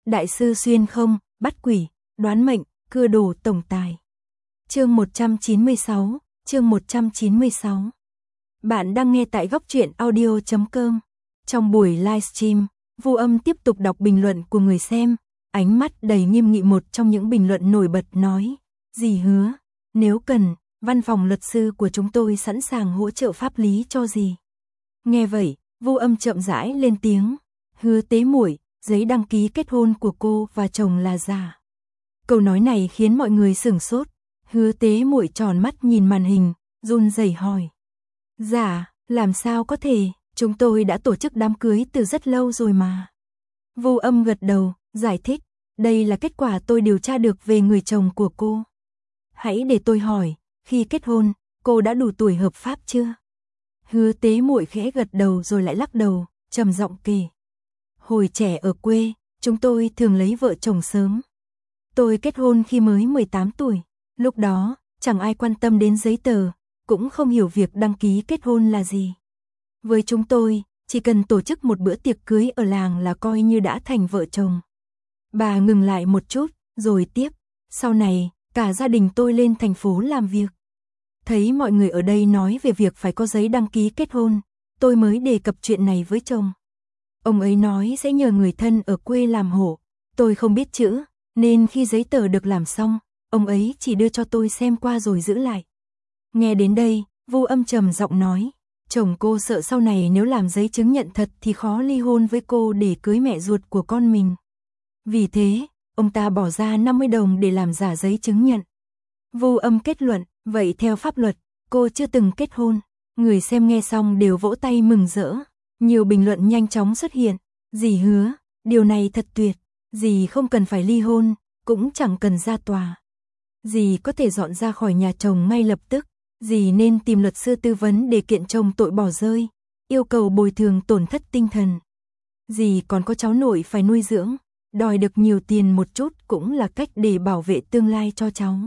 Đại sư xuyên không, bắt quỷ, đoán mệnh, cưa đồ tổng tài. Chương 196, chương 196. Bạn đang nghe tại góc truyện audio.com. Trong buổi livestream, Vu Âm tiếp tục đọc bình luận của người xem, ánh mắt đầy nghiêm nghị. Một trong những bình luận nổi bật nói, dì hứa, nếu cần, văn phòng luật sư của chúng tôi sẵn sàng hỗ trợ pháp lý cho dì. Nghe vậy, Vu Âm chậm rãi lên tiếng, Hứa Tế Muội, giấy đăng ký kết hôn của cô và chồng là giả. Câu nói này khiến mọi người sửng sốt. Hứa Tế Muội tròn mắt nhìn màn hình, run rẩy hỏi, giả, làm sao có thể, chúng tôi đã tổ chức đám cưới từ rất lâu rồi mà. Vu Âm gật đầu, giải thích, đây là kết quả tôi điều tra được về người chồng của cô. Hãy để tôi hỏi, khi kết hôn, cô đã đủ tuổi hợp pháp chưa? Hứa Tế Muội khẽ gật đầu rồi lại lắc đầu, trầm giọng kể, hồi trẻ ở quê, chúng tôi thường lấy vợ chồng sớm. Tôi kết hôn khi mới 18 tuổi, lúc đó, chẳng ai quan tâm đến giấy tờ, cũng không hiểu việc đăng ký kết hôn là gì. Với chúng tôi, chỉ cần tổ chức một bữa tiệc cưới ở làng là coi như đã thành vợ chồng. Bà ngừng lại một chút, rồi tiếp, sau này, cả gia đình tôi lên thành phố làm việc. Thấy mọi người ở đây nói về việc phải có giấy đăng ký kết hôn, tôi mới đề cập chuyện này với chồng. Ông ấy nói sẽ nhờ người thân ở quê làm hộ, tôi không biết chữ, nên khi giấy tờ được làm xong, ông ấy chỉ đưa cho tôi xem qua rồi giữ lại. Nghe đến đây, Vu Âm trầm giọng nói, chồng cô sợ sau này nếu làm giấy chứng nhận thật thì khó ly hôn với cô để cưới mẹ ruột của con mình. Vì thế, ông ta bỏ ra 50 đồng để làm giả giấy chứng nhận. Vu Âm kết luận, vậy theo pháp luật, cô chưa từng kết hôn. Người xem nghe xong đều vỗ tay mừng rỡ. Nhiều bình luận nhanh chóng xuất hiện, dì hứa, điều này thật tuyệt, dì không cần phải ly hôn, cũng chẳng cần ra tòa. Dì có thể dọn ra khỏi nhà chồng ngay lập tức, dì nên tìm luật sư tư vấn để kiện chồng tội bỏ rơi, yêu cầu bồi thường tổn thất tinh thần. Dì còn có cháu nội phải nuôi dưỡng, đòi được nhiều tiền một chút cũng là cách để bảo vệ tương lai cho cháu.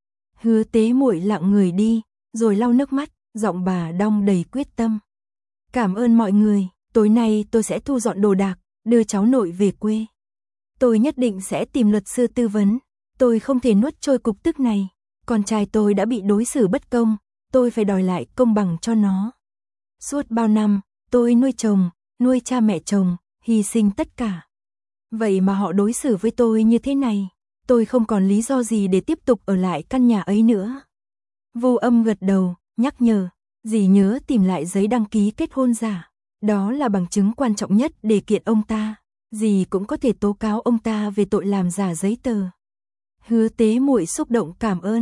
Hứa Tế Muội lặng người đi, rồi lau nước mắt, giọng bà đong đầy quyết tâm. Cảm ơn mọi người, tối nay tôi sẽ thu dọn đồ đạc, đưa cháu nội về quê. Tôi nhất định sẽ tìm luật sư tư vấn, tôi không thể nuốt trôi cục tức này. Con trai tôi đã bị đối xử bất công, tôi phải đòi lại công bằng cho nó. Suốt bao năm, tôi nuôi chồng, nuôi cha mẹ chồng, hy sinh tất cả. Vậy mà họ đối xử với tôi như thế này, tôi không còn lý do gì để tiếp tục ở lại căn nhà ấy nữa. Vu Âm gật đầu, nhắc nhở, dì nhớ tìm lại giấy đăng ký kết hôn giả, đó là bằng chứng quan trọng nhất để kiện ông ta. Dì cũng có thể tố cáo ông ta về tội làm giả giấy tờ. Hứa Tế Muội xúc động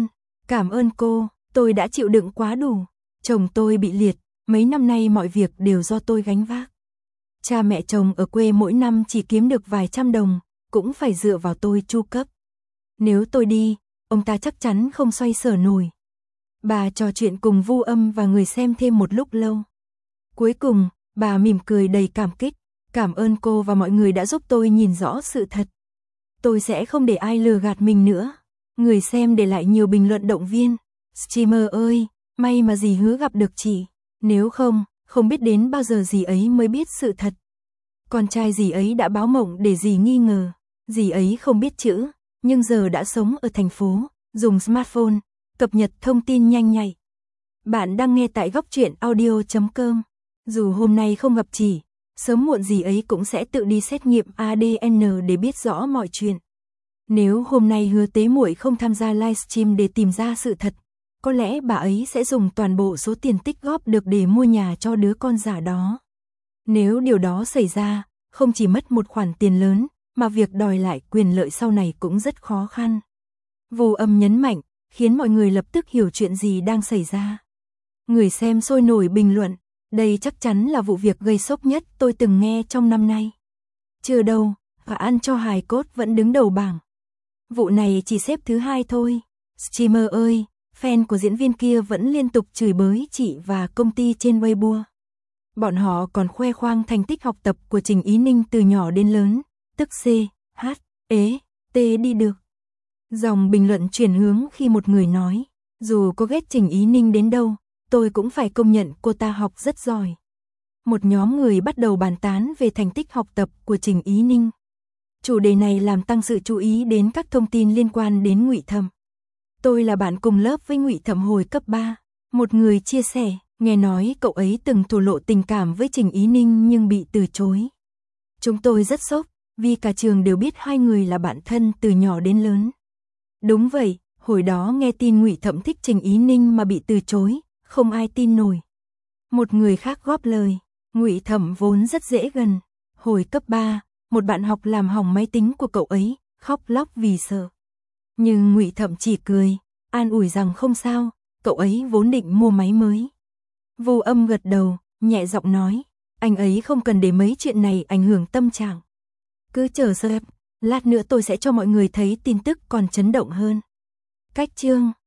cảm ơn cô, tôi đã chịu đựng quá đủ. Chồng tôi bị liệt, mấy năm nay mọi việc đều do tôi gánh vác. Cha mẹ chồng ở quê mỗi năm chỉ kiếm được vài trăm đồng, cũng phải dựa vào tôi chu cấp. Nếu tôi đi, ông ta chắc chắn không xoay sở nổi. Bà trò chuyện cùng Vu Âm và người xem thêm một lúc lâu. Cuối cùng, bà mỉm cười đầy cảm kích, cảm ơn cô và mọi người đã giúp tôi nhìn rõ sự thật. Tôi sẽ không để ai lừa gạt mình nữa. Người xem để lại nhiều bình luận động viên. Streamer ơi, may mà dì hứa gặp được chị. Nếu không, không biết đến bao giờ dì ấy mới biết sự thật. Con trai dì ấy đã báo mộng để dì nghi ngờ. Dì ấy không biết chữ, nhưng giờ đã sống ở thành phố, dùng smartphone, cập nhật thông tin nhanh nhạy. Bạn đang nghe tại góc truyện audio.com. Dù hôm nay không gặp chị, sớm muộn dì ấy cũng sẽ tự đi xét nghiệm ADN để biết rõ mọi chuyện. Nếu hôm nay Hứa Tế Muội không tham gia livestream để tìm ra sự thật, có lẽ bà ấy sẽ dùng toàn bộ số tiền tích góp được để mua nhà cho đứa con giả đó. Nếu điều đó xảy ra, không chỉ mất một khoản tiền lớn, mà việc đòi lại quyền lợi sau này cũng rất khó khăn. Vu Âm nhấn mạnh, khiến mọi người lập tức hiểu chuyện gì đang xảy ra. Người xem sôi nổi bình luận, đây chắc chắn là vụ việc gây sốc nhất tôi từng nghe trong năm nay. Chưa đâu, và ăn cho hài cốt vẫn đứng đầu bảng. Vụ này chỉ xếp thứ 2 thôi. Streamer ơi, fan của diễn viên kia vẫn liên tục chửi bới chị và công ty trên Weibo. Bọn họ còn khoe khoang thành tích học tập của Trình Ý Ninh từ nhỏ đến lớn, tức C, H, E, T đi được. Dòng bình luận chuyển hướng khi một người nói, dù có ghét Trình Ý Ninh đến đâu, tôi cũng phải công nhận cô ta học rất giỏi. Một nhóm người bắt đầu bàn tán về thành tích học tập của Trình Ý Ninh. Chủ đề này làm tăng sự chú ý đến các thông tin liên quan đến Ngụy Thẩm. Tôi là bạn cùng lớp với Ngụy Thẩm hồi cấp 3. Một người chia sẻ, nghe nói cậu ấy từng thổ lộ tình cảm với Trình Ý Ninh nhưng bị từ chối. Chúng tôi rất sốc, vì cả trường đều biết hai người là bạn thân từ nhỏ đến lớn. Đúng vậy, hồi đó nghe tin Ngụy Thẩm thích Trình Ý Ninh mà bị từ chối, không ai tin nổi. Một người khác góp lời, Ngụy Thẩm vốn rất dễ gần. Hồi cấp 3, một bạn học làm hỏng máy tính của cậu ấy, khóc lóc vì sợ. Nhưng Ngụy Thẩm chỉ cười, an ủi rằng không sao, cậu ấy vốn định mua máy mới. Vô Âm gật đầu, nhẹ giọng nói, anh ấy không cần để mấy chuyện này ảnh hưởng tâm trạng. Cứ chờ xem, lát nữa tôi sẽ cho mọi người thấy tin tức còn chấn động hơn. Cách chương